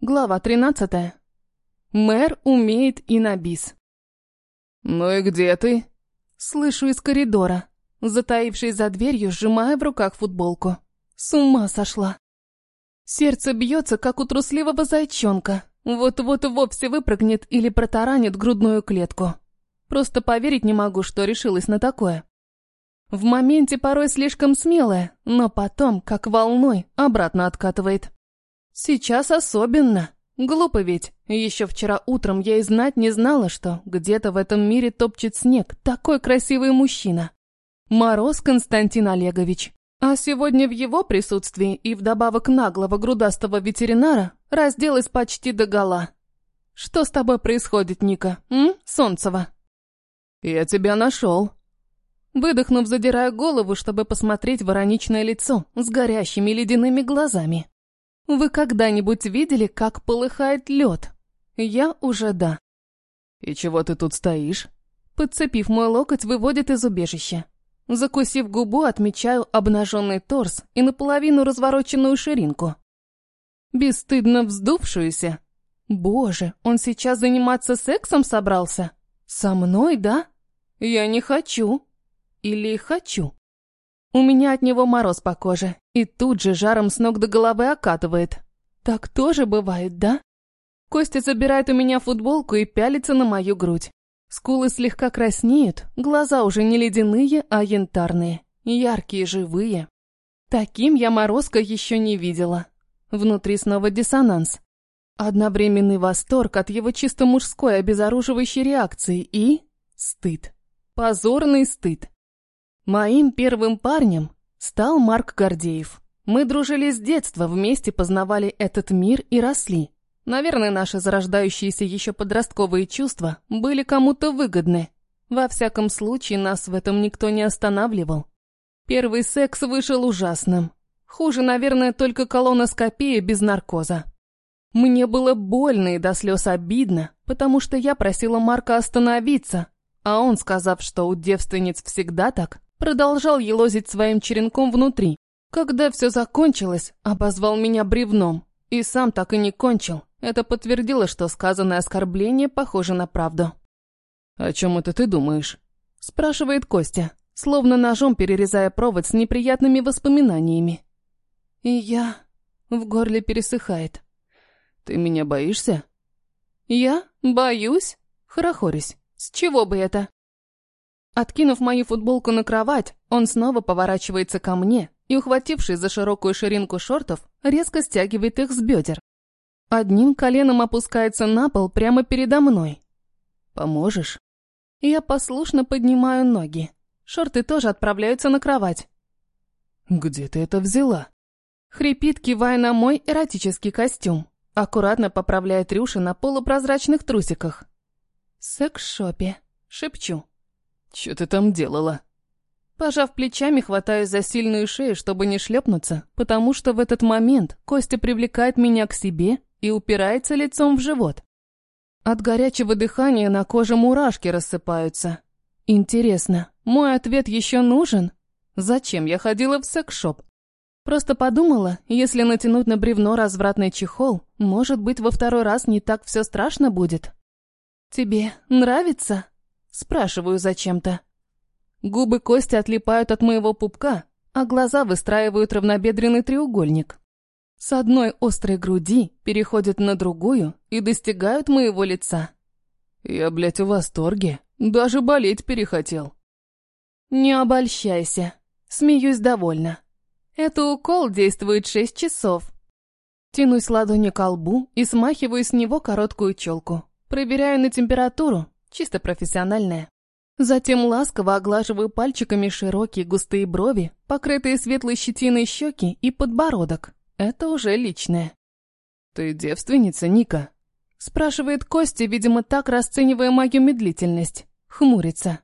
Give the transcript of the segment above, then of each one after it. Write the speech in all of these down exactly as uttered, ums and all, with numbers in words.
Глава тринадцатая. Мэр умеет и на бис. «Ну и где ты?» Слышу из коридора, затаившись за дверью, сжимая в руках футболку. С ума сошла. Сердце бьется, как у трусливого зайчонка. Вот-вот и вовсе выпрыгнет или протаранит грудную клетку. Просто поверить не могу, что решилась на такое. В моменте порой слишком смелая, но потом, как волной, обратно откатывает. Сейчас особенно. Глупо ведь. Еще вчера утром я и знать не знала, что где-то в этом мире топчет снег такой красивый мужчина. Мороз Константин Олегович. А сегодня в его присутствии и вдобавок наглого грудастого ветеринара разделась почти догола. Что с тобой происходит, Ника, м, Солнцева? «Я тебя нашел». Выдохнув, задираю голову, чтобы посмотреть в ироничное лицо с горящими ледяными глазами. Вы когда-нибудь видели, как полыхает лед? Я уже да. «И чего ты тут стоишь?» Подцепив мой локоть, выводит из убежища. Закусив губу, отмечаю обнаженный торс и наполовину развороченную ширинку. Бесстыдно вздувшуюся. Боже, он сейчас заниматься сексом собрался? Со мной, да? Я не хочу. Или хочу? У меня от него мороз по коже, и тут же жаром с ног до головы окатывает. Так тоже бывает, да? Костя забирает у меня футболку и пялится на мою грудь. Скулы слегка краснеют, глаза уже не ледяные, а янтарные, яркие, живые. Таким я морозка еще не видела. Внутри снова диссонанс. Одновременный восторг от его чисто мужской обезоруживающей реакции и... стыд. Позорный стыд. Моим первым парнем стал Марк Гордеев. Мы дружили с детства, вместе познавали этот мир и росли. Наверное, наши зарождающиеся еще подростковые чувства были кому-то выгодны. Во всяком случае, нас в этом никто не останавливал. Первый секс вышел ужасным. Хуже, наверное, только колоноскопия без наркоза. Мне было больно и до слез обидно, потому что я просила Марка остановиться, а он, сказав, что у девственниц всегда так, продолжал елозить своим черенком внутри. Когда все закончилось, обозвал меня бревном. И сам так и не кончил. Это подтвердило, что сказанное оскорбление похоже на правду. «О чем это ты думаешь?» Спрашивает Костя, словно ножом перерезая провод с неприятными воспоминаниями. И я... В горле пересыхает. «Ты меня боишься?» «Я? Боюсь?» Хорохорюсь. «С чего бы это?» Откинув мою футболку на кровать, он снова поворачивается ко мне и, ухватившись за широкую ширинку шортов, резко стягивает их с бедер. Одним коленом опускается на пол прямо передо мной. «Поможешь?» Я послушно поднимаю ноги. Шорты тоже отправляются на кровать. «Где ты это взяла?» Хрипит, кивая на мой эротический костюм. Аккуратно поправляет рюши на полупрозрачных трусиках. «В секс-шопе», шепчу. «Чё ты там делала?» Пожав плечами, хватаюсь за сильную шею, чтобы не шлепнуться, потому что в этот момент Костя привлекает меня к себе и упирается лицом в живот. От горячего дыхания на коже мурашки рассыпаются. Интересно, мой ответ еще нужен? Зачем я ходила в секс-шоп? Просто подумала, если натянуть на бревно развратный чехол, может быть, во второй раз не так все страшно будет. «Тебе нравится?» Спрашиваю зачем-то. Губы Кости отлипают от моего пупка, а глаза выстраивают равнобедренный треугольник. С одной острой груди переходят на другую и достигают моего лица. «Я, блядь, в восторге. Даже болеть перехотел». «Не обольщайся». Смеюсь довольно. Это укол действует шесть часов. Тянусь ладонью ко лбу и смахиваю с него короткую челку. Проверяю на температуру. Чисто профессиональная. Затем ласково оглаживаю пальчиками широкие густые брови, покрытые светлой щетиной щеки и подбородок. Это уже личное. «Ты девственница, Ника?» Спрашивает Костя, видимо, так расценивая мою медлительность. Хмурится.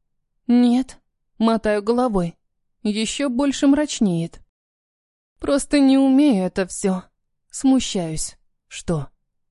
«Нет», мотаю головой. Еще больше мрачнеет. «Просто не умею это все». Смущаюсь. «Что?»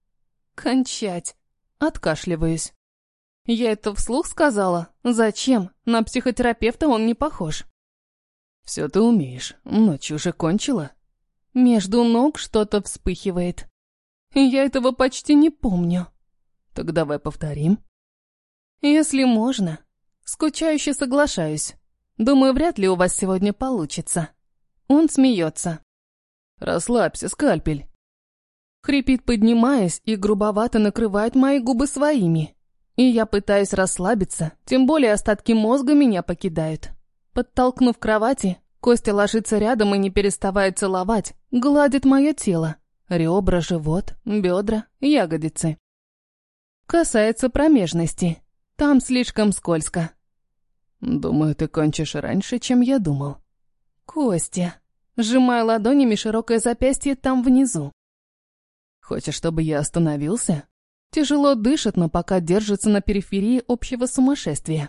«Кончать». Откашливаюсь. Я это вслух сказала? Зачем? На психотерапевта он не похож. «Все ты умеешь. Ночь уже кончила?» Между ног что-то вспыхивает. Я этого почти не помню. Так давай повторим. Если можно. Скучающе соглашаюсь. Думаю, вряд ли у вас сегодня получится. Он смеется. Расслабься, скальпель. Хрипит, поднимаясь, и грубовато накрывает мои губы своими. И я пытаюсь расслабиться, тем более остатки мозга меня покидают. Подтолкнув к кровати, Костя ложится рядом и не переставая целовать, гладит мое тело. Ребра, живот, бедра, ягодицы. Касается промежности. Там слишком скользко. Думаю, ты кончишь раньше, чем я думал. Костя. Сжимаю ладонями широкое запястье там внизу. Хочешь, чтобы я остановился? Тяжело дышит, но пока держится на периферии общего сумасшествия.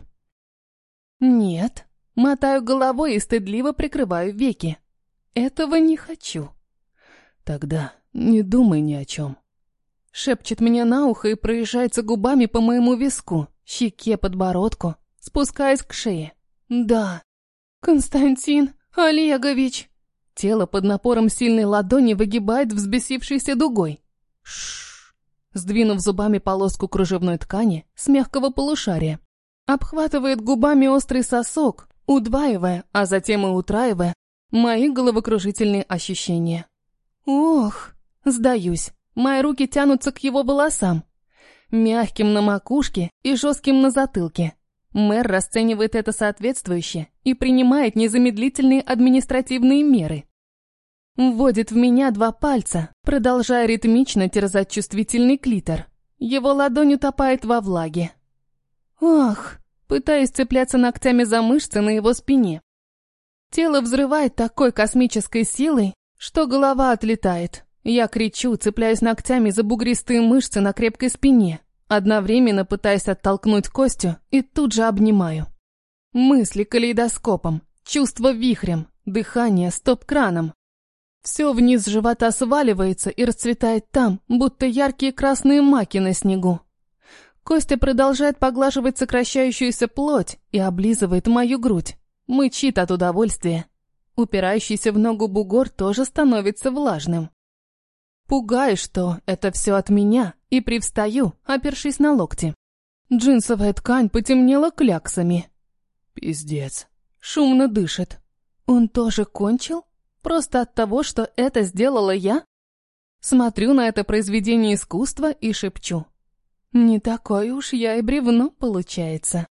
Нет. Мотаю головой и стыдливо прикрываю веки. Этого не хочу. Тогда не думай ни о чем. Шепчет мне на ухо и проезжается губами по моему виску, щеке, подбородку, спускаясь к шее. Да. Константин Олегович. Тело под напором сильной ладони выгибает взбесившейся дугой. Шш. Сдвинув зубами полоску кружевной ткани с мягкого полушария, обхватывает губами острый сосок, удваивая, а затем и утраивая мои головокружительные ощущения. Ох, сдаюсь. Мои руки тянутся к его волосам, мягким на макушке и жестким на затылке. Мэр расценивает это соответствующе и принимает незамедлительные административные меры. Вводит в меня два пальца, продолжая ритмично терзать чувствительный клитор. Его ладонь утопает во влаге. Ох, пытаюсь цепляться ногтями за мышцы на его спине. Тело взрывает такой космической силой, что голова отлетает. Я кричу, цепляюсь ногтями за бугристые мышцы на крепкой спине, одновременно пытаясь оттолкнуть Костю и тут же обнимаю. Мысли калейдоскопом, чувства вихрем, дыхание стоп-краном. Все вниз живота сваливается и расцветает там, будто яркие красные маки на снегу. Костя продолжает поглаживать сокращающуюся плоть и облизывает мою грудь. Мычит от удовольствия. Упирающийся в ногу бугор тоже становится влажным. Пугаю, что это все от меня, и привстаю, опершись на локти. Джинсовая ткань потемнела кляксами. Пиздец. Шумно дышит. Он тоже кончил? Просто от того, что это сделала я? Смотрю на это произведение искусства и шепчу. Не такое уж я и бревно получается.